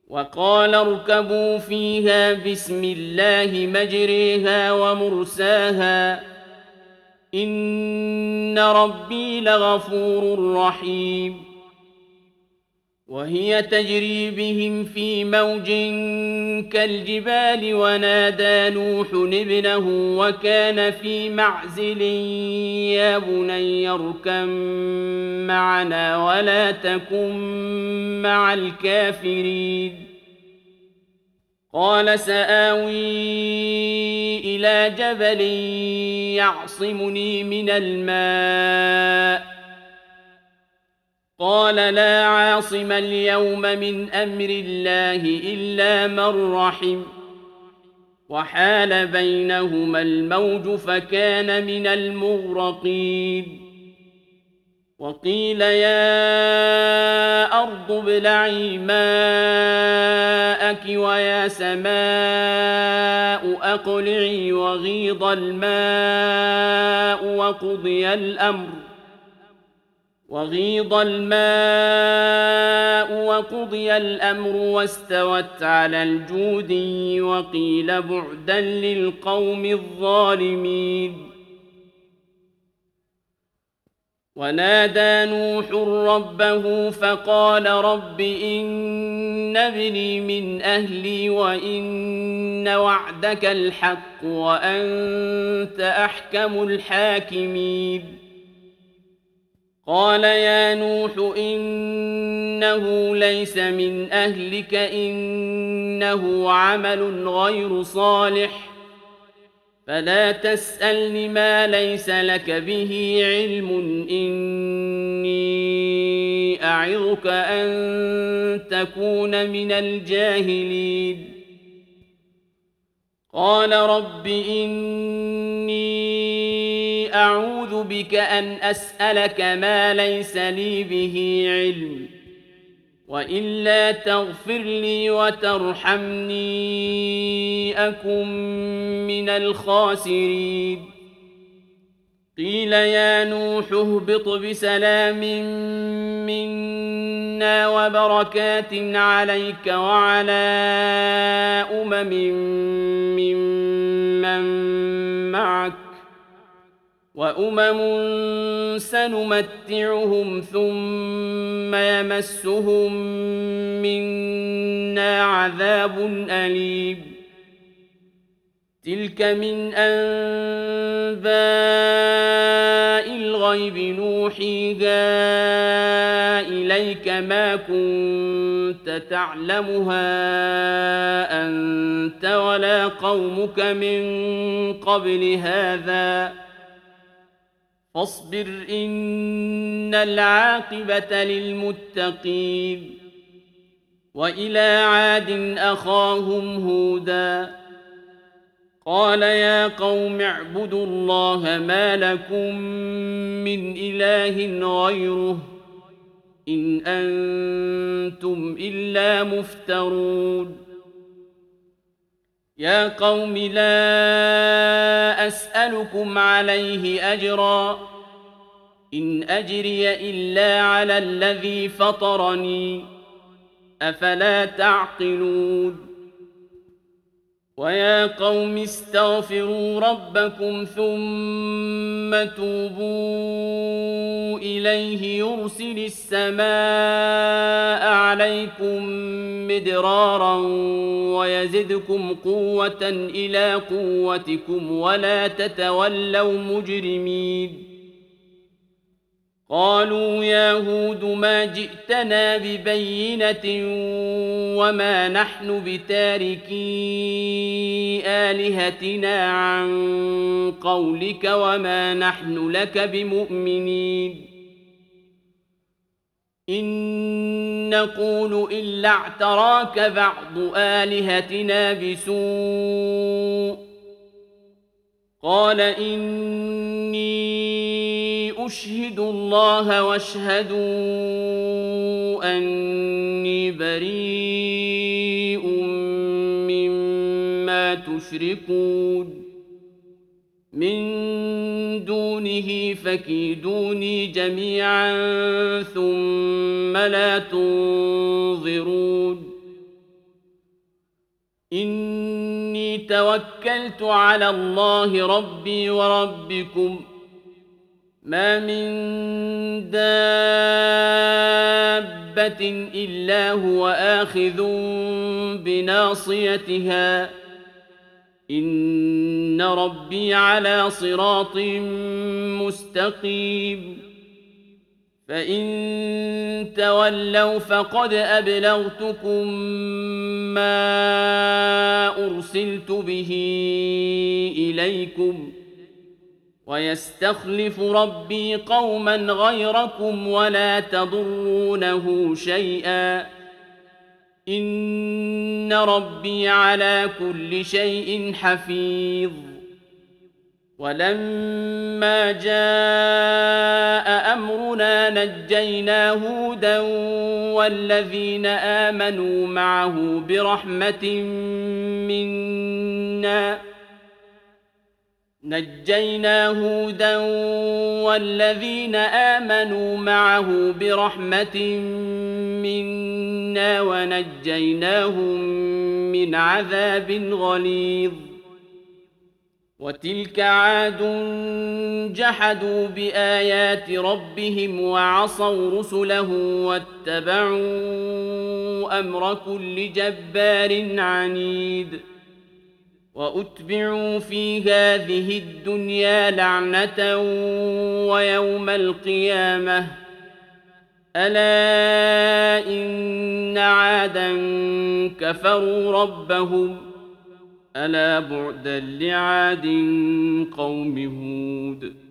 وقال اركبوا فيها بسم الله مجريها ومرساها إن ربي لغفور رحيم. وهي تجري بهم في موج كالجبال ونادى نوح ابنه وكان في معزل يا بني اركب معنا ولا تكن مع الكافرين. قال سآوي إلى جبل يعصمني من الماء قال لا عاصم اليوم من أمر الله إلا من رحم وحال بينهما الموج فكان من المغرقين. وقيل يا أرض ابلعي ماءك ويا سماء أقلعي وغيض الماء وقضي الأمر واستوت على الجودي وقيل بعدا للقوم الظالمين. ونادى نوح ربه فقال رب إن ابني من أهلي وإن وعدك الحق وأنت أحكم الحاكمين. قال يا نوح إنه ليس من أهلك إنه عمل غير صالح فلا تسألن ما ليس لك به علم إني أعظك أن تكون من الجاهلين. قال رب إني أعوذ بك أن أسألك ما ليس لي به علم وإلا تغفر لي وترحمني أكن من الخاسرين. قيل يا نوح اهبط بسلام منا وبركات عليك وعلى أمم ممن معك وأمم سنمتعهم ثم يمسهم منا عذاب أليم. تلك من أنباء الغيب نوحيها إليك ما كنت تعلمها أنت ولا قومك من قبل هذا فاصبر إن العاقبة للمتقين. وإلى عاد أخاهم هودا قال يا قوم اعبدوا الله ما لكم من إله غيره إن أنتم إلا مفترون. يا قوم لا أسألكم عليه أجرا إن أجري إلا على الذي فطرني أفلا تعقلون. ويا قوم استغفروا ربكم ثم توبوا إليه يرسل السماء عليكم مدرارا ويزدكم قوة إلى قوتكم ولا تتولوا مجرمين. قالوا يا هود ما جئتنا ببينة وما نحن بتاركي آلهتنا عن قولك وما نحن لك بمؤمنين إن نقول إلا اعتراك بعض آلهتنا بسوء قال إني أشهد الله واشهدوا أني بريء مما تشركون من دونه فكيدوني جميعا ثم لا تنظرون. إني توكلت على الله ربي وربكم ما من دابة إلا هو آخذ بناصيتها إن ربي على صراط مستقيم فإن تولوا فقد أبلغتكم ما أرسلت به إليكم ويستخلف ربي قوما غيركم ولا تضرونه شيئا إن ربي على كل شيء حفيظ ولما جاء أمرنا نجينا هودا والذين آمنوا معه برحمة منا ونجيناهم من عذاب غليظ وتلك عاد جحدوا بآيات ربهم وعصوا رسله واتبعوا أمر كل جبار عنيد وأتبعوا في هذه الدنيا لعنة ويوم القيامة ألا إن عادا كفروا ربهم ألا بعدا لعاد قوم هود